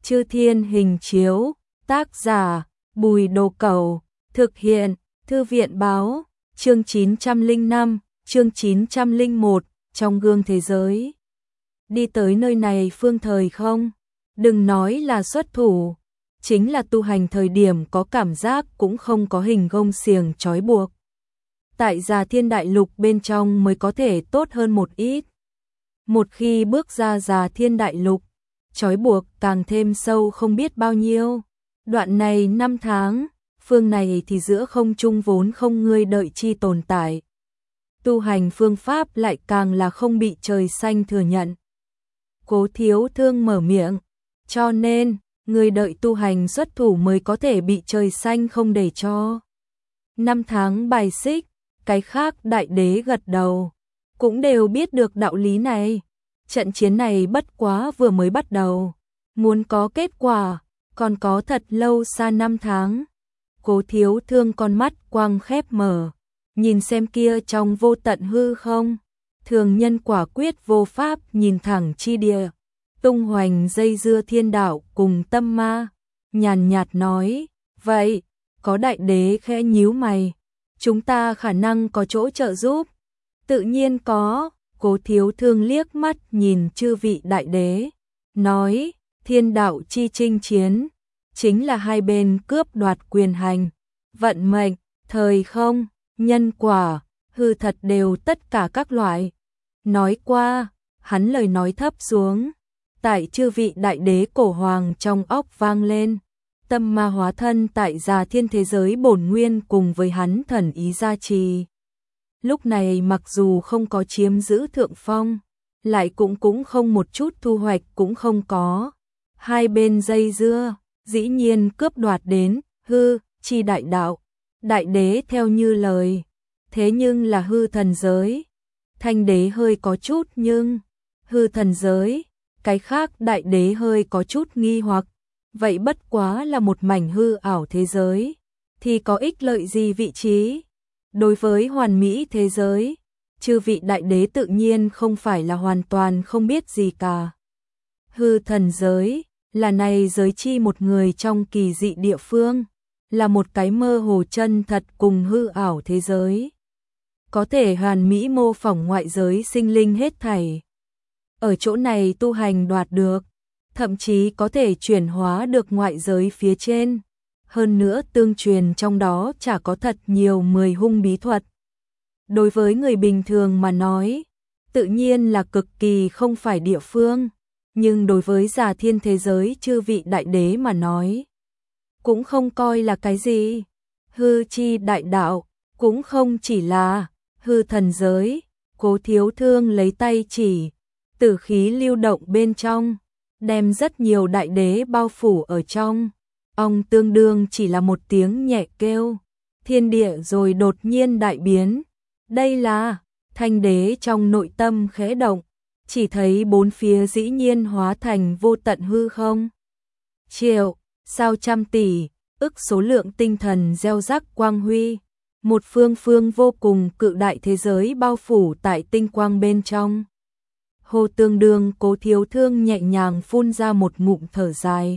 Chư Thiên Hình Chiếu, tác giả Bùi Đồ Cẩu, thực hiện Thư viện Báo, chương 905, chương 901, trong gương thế giới. Đi tới nơi này Phương Thời không, đừng nói là xuất thủ, chính là tu hành thời điểm có cảm giác cũng không có hình gông xiềng trói buộc. Tại Già Thiên Đại Lục bên trong mới có thể tốt hơn một ít. Một khi bước ra Già Thiên Đại Lục, trói buộc càng thêm sâu không biết bao nhiêu. Đoạn này 5 tháng, phương này thì giữa không trung vốn không người đợi chi tồn tại. Tu hành phương pháp lại càng là không bị trời xanh thừa nhận. Cố Thiếu Thương mở miệng, cho nên, người đợi tu hành xuất thủ mới có thể bị trời xanh không để cho. 5 tháng bài xích, cái khác đại đế gật đầu, cũng đều biết được đạo lý này. Trận chiến này bất quá vừa mới bắt đầu, muốn có kết quả, còn có thật lâu xa 5 tháng. Cố Thiếu Thương con mắt quang khép mở, nhìn xem kia trong vô tận hư không, thường nhân quả quyết vô pháp nhìn thẳng chi địa, tung hoành dây dưa thiên đạo cùng tâm ma, nhàn nhạt nói, vậy, có đại đế khẽ nhíu mày, chúng ta khả năng có chỗ trợ giúp, tự nhiên có. Cố Thiếu Thương liếc mắt nhìn chư vị đại đế, nói, thiên đạo chi chinh chiến, chính là hai bên cướp đoạt quyền hành, vận mệnh, thời không, nhân quả, hư thật đều tất cả các loại. Nói qua, hắn lời nói thấp xuống, tại chư vị đại đế cổ hoàng trong óc vang lên, tâm ma hóa thân tại Già Thiên thế giới bổn nguyên cùng với hắn thần ý gia trì. Lúc này mặc dù không có chiếm giữ thượng phong, lại cũng không một chút thu hoạch cũng không có. Hai bên dây dưa, dĩ nhiên cướp đoạt đến, hư, chi đại đạo. Đại đế theo như lời, thế nhưng là hư thần giới. Thanh đế hơi có chút nhưng, hư thần giới, cái khác đại đế hơi có chút nghi hoặc. Vậy bất quá là một mảnh hư ảo thế giới, thì có ích lợi gì vị trí? Đối với hoàn mỹ thế giới, chư vị đại đế tự nhiên không phải là hoàn toàn không biết gì cả. Hư thần giới, là này giới chi một người trong kỳ dị địa phương, là một cái mơ hồ chân thật cùng hư ảo thế giới. Có thể hoàn mỹ mô phỏng ngoại giới sinh linh hết thảy. Ở chỗ này tu hành đoạt được, thậm chí có thể chuyển hóa được ngoại giới phía trên. Hơn nữa tương truyền trong đó chả có thật nhiều 10 hung bí thuật. Đối với người bình thường mà nói, tự nhiên là cực kỳ không phải địa phương, nhưng đối với Già Thiên thế giới chư vị đại đế mà nói, cũng không coi là cái gì. Hư chi đại đạo, cũng không chỉ là hư thần giới. Cố Thiếu Thương lấy tay chỉ, tử khí lưu động bên trong, đem rất nhiều đại đế bao phủ ở trong. Ông tương đương chỉ là một tiếng nhẹ kêu, thiên địa rồi đột nhiên đại biến. Đây là, Thanh đế trong nội tâm khẽ động, chỉ thấy bốn phía dĩ nhiên hóa thành vô tận hư không. Triệu, sao trăm tỷ, ức số lượng tinh thần gieo rắc quang huy. Một phương phương vô cùng cự đại thế giới bao phủ tại tinh quang bên trong. Hồ tương đương Cố Thiếu Thương nhẹ nhàng phun ra một ngụm thở dài.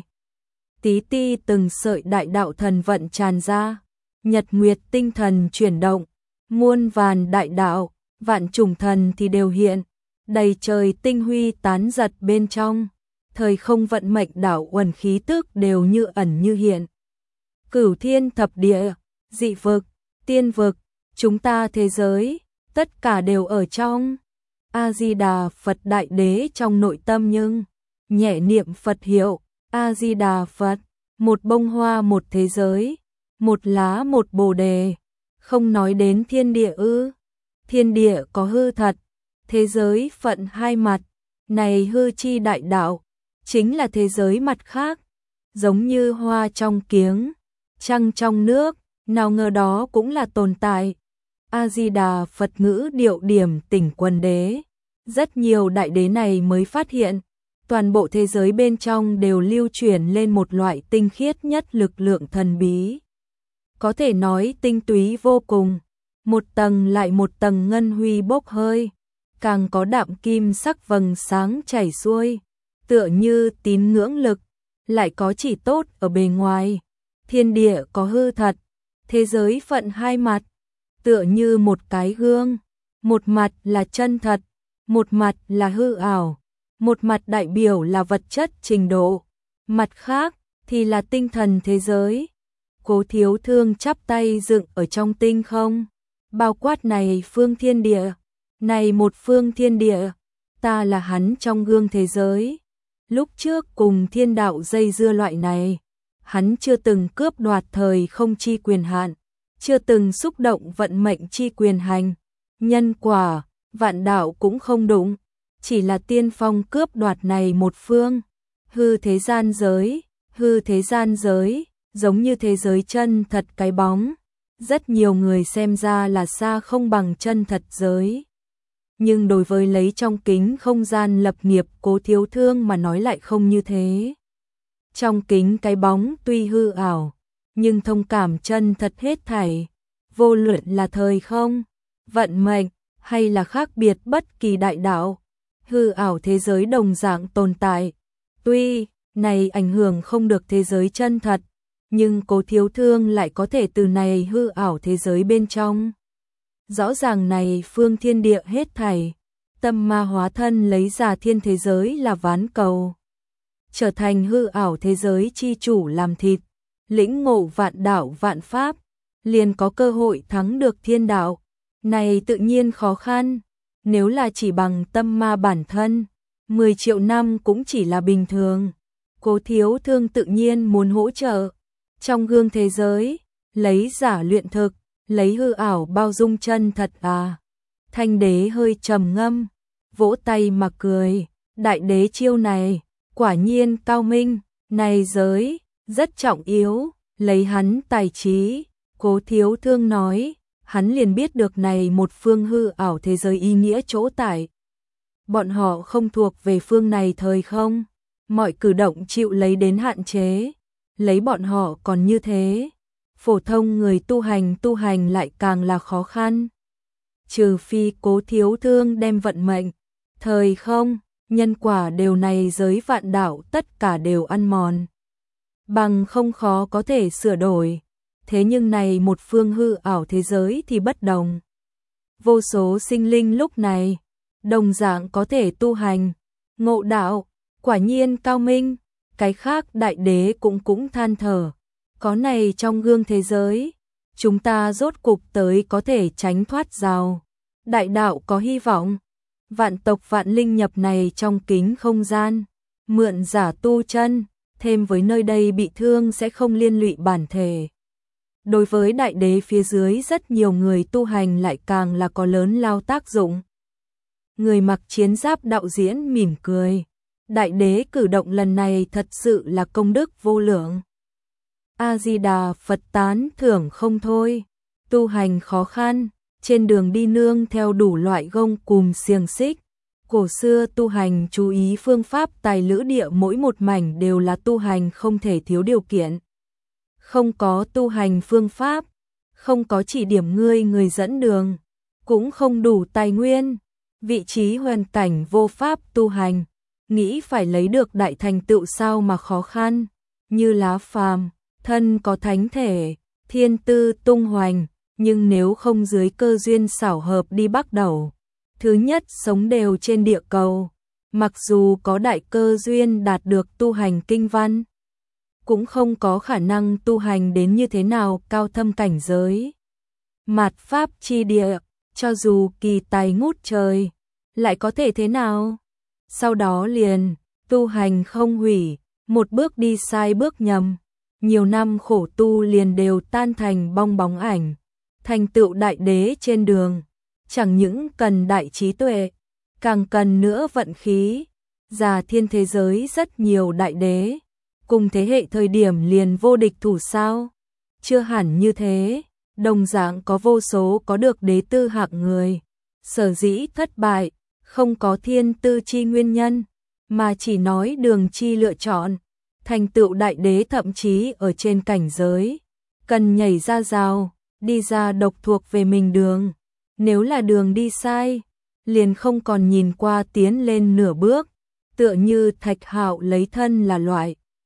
Tí ti từng sợi đại đạo thần vận tràn ra, nhật nguyệt tinh thần chuyển động, muôn vàn đại đạo, vạn chủng thần thì đều hiện, đầy trời tinh huy tán giật bên trong, thời không vận mệnh đảo uẩn khí tức đều như ẩn như hiện. Cửu thiên thập địa, dị vực, tiên vực, chúng ta thế giới, tất cả đều ở trong. A-di-đà Phật đại đế trong nội tâm nhưng nhẹ niệm Phật hiệu. A-di-đà Phật, một bông hoa một thế giới, một lá một bồ đề, không nói đến thiên địa ư? Thiên địa có hư thật, thế giới phận hai mặt, này hư chi đại đạo, chính là thế giới mặt khác, giống như hoa trong kiếng, trăng trong nước, nào ngờ đó cũng là tồn tại. A-di-đà Phật ngữ điệu điểm tỉnh Quân Đế, rất nhiều đại đế này mới phát hiện, toàn bộ thế giới bên trong đều lưu chuyển lên một loại tinh khiết nhất lực lượng thần bí. Có thể nói tinh túy vô cùng, một tầng lại một tầng ngân huy bốc hơi, càng có đạm kim sắc vầng sáng chảy xuôi, tựa như tín ngưỡng lực, lại có chỉ tốt ở bề ngoài. Thiên địa có hư thật, thế giới phận hai mặt, tựa như một cái gương, một mặt là chân thật, một mặt là hư ảo, một mặt đại biểu là vật chất trình độ, mặt khác thì là tinh thần thế giới. Cố Thiếu Thương chắp tay dựng ở trong tinh không, bao quát này phương thiên địa, này một phương thiên địa, ta là hắn trong gương thế giới. Lúc trước cùng thiên đạo dây dưa loại này, hắn chưa từng cướp đoạt thời không chi quyền hạn, chưa từng xúc động vận mệnh chi quyền hành, nhân quả, vạn đạo cũng không đụng, chỉ là tiên phong cướp đoạt này một phương. Hư thế gian giới, giống như thế giới chân thật cái bóng, rất nhiều người xem ra là xa không bằng chân thật giới. Nhưng đối với lấy trong kính không gian lập nghiệp Cố Thiếu Thương mà nói lại không như thế. Trong kính cái bóng tuy hư ảo, nhưng thông cảm chân thật hết thảy, vô luận là thời không, vận mệnh, hay là khác biệt bất kỳ đại đạo, hư ảo thế giới đồng dạng tồn tại. Tuy này ảnh hưởng không được thế giới chân thật, nhưng Cố Thiếu Thương lại có thể từ này hư ảo thế giới bên trong. Rõ ràng này phương thiên địa hết thảy, tâm ma hóa thân lấy ra thiên thế giới là ván cầu, trở thành hư ảo thế giới chi chủ làm thịt, lĩnh ngộ vạn đạo vạn pháp, liền có cơ hội thắng được thiên đạo. Này tự nhiên khó khăn, nếu là chỉ bằng tâm ma bản thân, 10 triệu năm cũng chỉ là bình thường. Cố Thiếu Thương tự nhiên muốn hỗ trợ. Trong gương thế giới, lấy giả luyện thực, lấy hư ảo bao dung chân thật à. Thanh đế hơi trầm ngâm, vỗ tay mà cười, đại đế chiêu này, quả nhiên cao minh, này giới, rất trọng yếu, lấy hắn tài trí. Cố Thiếu Thương nói, hắn liền biết được này một phương hư ảo thế giới ý nghĩa chỗ tại. Bọn họ không thuộc về phương này thời không, mọi cử động chịu lấy đến hạn chế, lấy bọn họ còn như thế, phổ thông người tu hành lại càng là khó khăn. Trừ phi Cố Thiếu Thương đem vận mệnh, thời không, nhân quả đều này giới vạn đạo tất cả đều ăn mòn, bằng không khó có thể sửa đổi. Thế nhưng này một phương hư ảo thế giới thì bất đồng. Vô số sinh linh lúc này, đồng dạng có thể tu hành, ngộ đạo, quả nhiên cao minh. Cái khác đại đế cũng than thở, có này trong gương thế giới, chúng ta rốt cục tới có thể tránh thoát rào. Đại đạo có hy vọng, vạn tộc vạn linh nhập này trong kính không gian, mượn giả tu chân, thêm với nơi đây bị thương sẽ không liên lụy bản thể. Đối với đại đế phía dưới rất nhiều người tu hành lại càng là có lớn lao tác dụng. Người mặc chiến giáp đạo diễn mỉm cười. Đại đế cử động lần này thật sự là công đức vô lượng. A-di-đà Phật tán thưởng không thôi. Tu hành khó khăn, trên đường đi nương theo đủ loại gông cùm xiềng xích. Cổ xưa tu hành chú ý phương pháp tài lữ địa mỗi một mảnh đều là tu hành không thể thiếu điều kiện. Không có tu hành phương pháp, không có chỉ điểm người dẫn đường, cũng không đủ tài nguyên, vị trí hoàn cảnh vô pháp tu hành, nghĩ phải lấy được đại thành tựu sao mà khó khăn, như lá phàm, thân có thánh thể, thiên tư tung hoành, nhưng nếu không dưới cơ duyên xảo hợp đi bắt đầu, thứ nhất sống đều trên địa cầu, mặc dù có đại cơ duyên đạt được tu hành kinh văn, cũng không có khả năng tu hành đến như thế nào cao thâm cảnh giới. Mạt pháp chi địa, cho dù kỳ tài ngút trời, lại có thể thế nào? Sau đó liền, tu hành không hủy, một bước đi sai bước nhầm, nhiều năm khổ tu liền đều tan thành bong bóng ảnh, thành tựu đại đế trên đường, chẳng những cần đại trí tuệ, càng cần nữa vận khí. Già thiên thế giới rất nhiều đại đế, cùng thế hệ thời điểm liền vô địch thủ sao? Chưa hẳn như thế, đồng dạng có vô số có được đế tư hạng người, sở dĩ thất bại, không có thiên tư chi nguyên nhân, mà chỉ nói đường chi lựa chọn, thành tựu đại đế thậm chí ở trên cảnh giới, cần nhảy ra rào, đi ra độc thuộc về mình đường, nếu là đường đi sai, liền không còn nhìn qua tiến lên nửa bước, tựa như Thạch Hạo lấy thân là loại,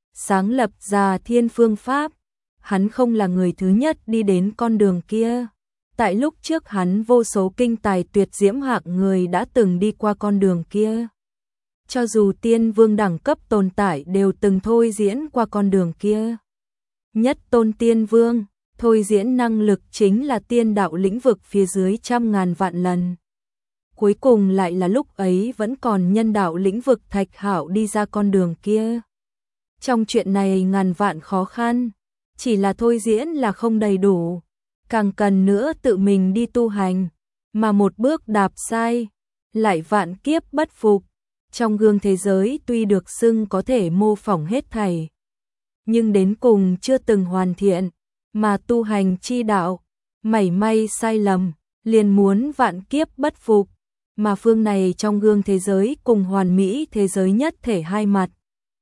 sáng lập ra thiên phương pháp. Hắn không là người thứ nhất đi đến con đường kia. Tại lúc trước hắn vô số kinh tài tuyệt diễm hạng người đã từng đi qua con đường kia. Cho dù tiên vương đẳng cấp tồn tại đều từng thôi diễn qua con đường kia. Nhất tôn tiên vương, thôi diễn năng lực chính là tiên đạo lĩnh vực phía dưới 100.000 vạn lần. Cuối cùng lại là lúc ấy vẫn còn nhân đạo lĩnh vực Thạch Hạo đi ra con đường kia. Trong chuyện này ngàn vạn khó khăn, chỉ là thôi diễn là không đầy đủ, càng cần nữa tự mình đi tu hành, mà một bước đạp sai, lại vạn kiếp bất phục. Trong gương thế giới tuy được xưng có thể mô phỏng hết thảy, nhưng đến cùng chưa từng hoàn thiện, mà tu hành chi đạo, mảy may sai lầm, liền muốn vạn kiếp bất phục, mà phương này trong gương thế giới cùng hoàn mỹ thế giới nhất thể hai mặt,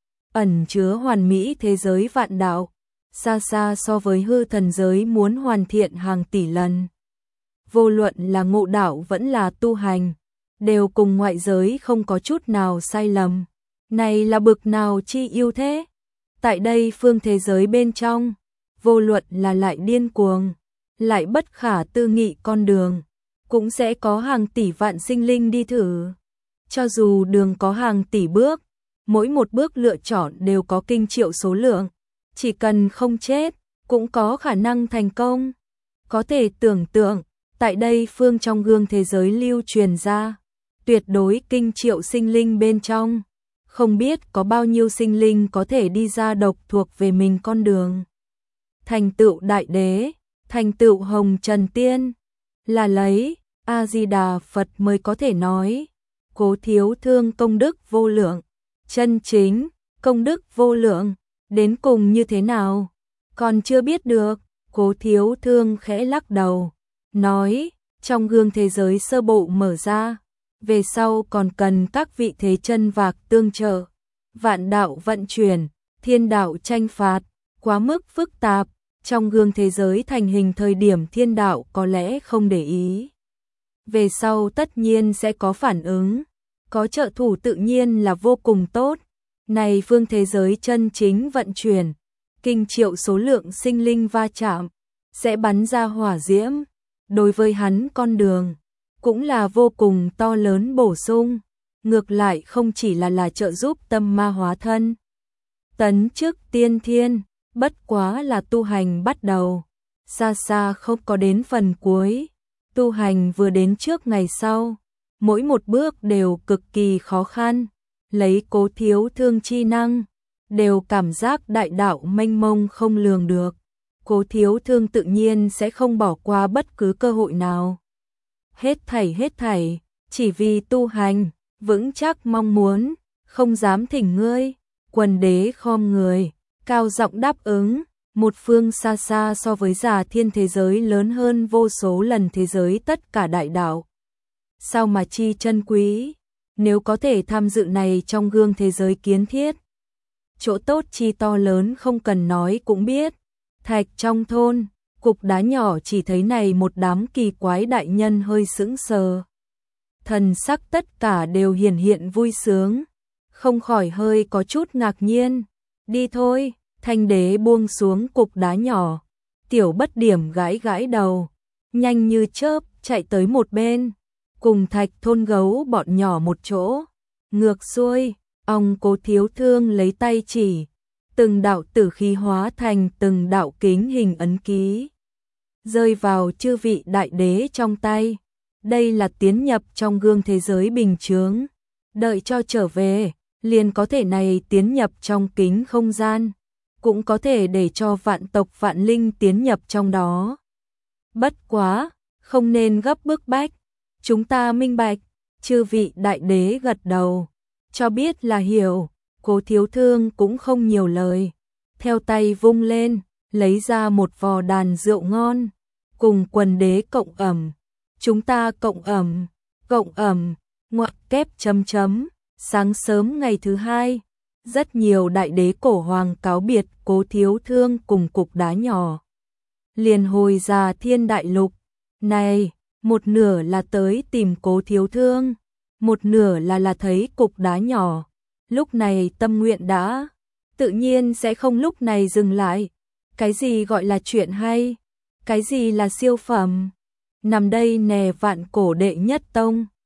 ẩn chứa hoàn mỹ thế giới vạn đạo, xa xa so với hư thần giới muốn hoàn thiện hàng tỷ lần. Vô luận là ngộ đạo vẫn là tu hành, đều cùng ngoại giới không có chút nào sai lầm. Này là bực nào chi ưu thế? Tại đây phương thế giới bên trong, vô luận là lại điên cuồng, lại bất khả tư nghị con đường, cũng sẽ có hàng tỷ vạn sinh linh đi thử. Cho dù đường có hàng tỷ bước, mỗi một bước lựa chọn đều có kinh triệu số lượng, chỉ cần không chết, cũng có khả năng thành công. Có thể tưởng tượng, tại đây phương trong gương thế giới lưu truyền ra, tuyệt đối kinh triệu sinh linh bên trong, không biết có bao nhiêu sinh linh có thể đi ra độc thuộc về mình con đường. Thành tựu đại đế, thành tựu hồng trần tiên, là lấy A-di-đà Phật mới có thể nói. Cố Thiếu Thương công đức vô lượng, chân chính, công đức vô lượng, đến cùng như thế nào? Còn chưa biết được. Cố Thiếu Thương khẽ lắc đầu, nói, trong gương thế giới sơ bộ mở ra, về sau còn cần các vị thế chân vạc tương trợ, vạn đạo vận chuyển, thiên đạo tranh phạt, quá mức phức tạp, trong gương thế giới thành hình thời điểm thiên đạo có lẽ không để ý. Về sau tất nhiên sẽ có phản ứng, có trợ thủ tự nhiên là vô cùng tốt. Này phương thế giới chân chính vận chuyển, kinh triệu số lượng sinh linh va chạm, sẽ bắn ra hỏa diễm, đối với hắn con đường, cũng là vô cùng to lớn bổ sung, ngược lại không chỉ là trợ giúp tâm ma hóa thân. Tấn chức tiên thiên, bất quá là tu hành bắt đầu, xa xa không có đến phần cuối, tu hành vừa đến trước ngày sau, mỗi một bước đều cực kỳ khó khăn, lấy Cố Thiếu Thương chi năng, đều cảm giác đại đạo mênh mông không lường được. Cố Thiếu Thương tự nhiên sẽ không bỏ qua bất cứ cơ hội nào. Hết thảy, chỉ vì tu hành, vững chắc mong muốn, không dám thỉnh ngươi. Quần đế khom người, cao giọng đáp ứng, một phương xa xa so với Già Thiên thế giới lớn hơn vô số lần thế giới tất cả đại đạo. Sao mà chi chân quý, nếu có thể tham dự này trong gương thế giới kiến thiết. Chỗ tốt chi to lớn không cần nói cũng biết. Thạch trong thôn, cục đá nhỏ chỉ thấy này một đám kỳ quái đại nhân hơi sững sờ. Thần sắc tất cả đều hiển hiện vui sướng, không khỏi hơi có chút ngạc nhiên. Đi thôi, Thanh đế buông xuống cục đá nhỏ, Tiểu Bất Điểm gãi gãi đầu, nhanh như chớp chạy tới một bên, cùng Thạch thôn gấu bọn nhỏ một chỗ. Ngược xuôi, ông Cố Thiếu Thương lấy tay chỉ, từng đạo tử khí hóa thành từng đạo kính hình ấn ký, rơi vào chư vị đại đế trong tay. Đây là tiến nhập trong gương thế giới bình chướng, đợi cho trở về, liền có thể này tiến nhập trong kính không gian, cũng có thể để cho vạn tộc vạn linh tiến nhập trong đó. Bất quá, không nên gấp bức bách, chúng ta minh bạch. Chư vị đại đế gật đầu, cho biết là hiểu. Cố Thiếu Thương cũng không nhiều lời, theo tay vung lên, lấy ra một vò đàn rượu ngon, cùng quần đế cộng ẩm. Chúng ta cộng ẩm, ngoặc kép chấm chấm. Sáng sớm ngày thứ hai, rất nhiều đại đế cổ hoàng cáo biệt Cố Thiếu Thương cùng cục đá nhỏ, liền hồi Già Thiên đại lục. Này, một nửa là tới tìm Cố Thiếu Thương, một nửa là thấy cục đá nhỏ. Lúc này tâm nguyện đã tự nhiên sẽ không lúc này dừng lại. Cái gì gọi là chuyện hay? Cái gì là siêu phẩm? Nằm đây nè vạn cổ đệ nhất tông.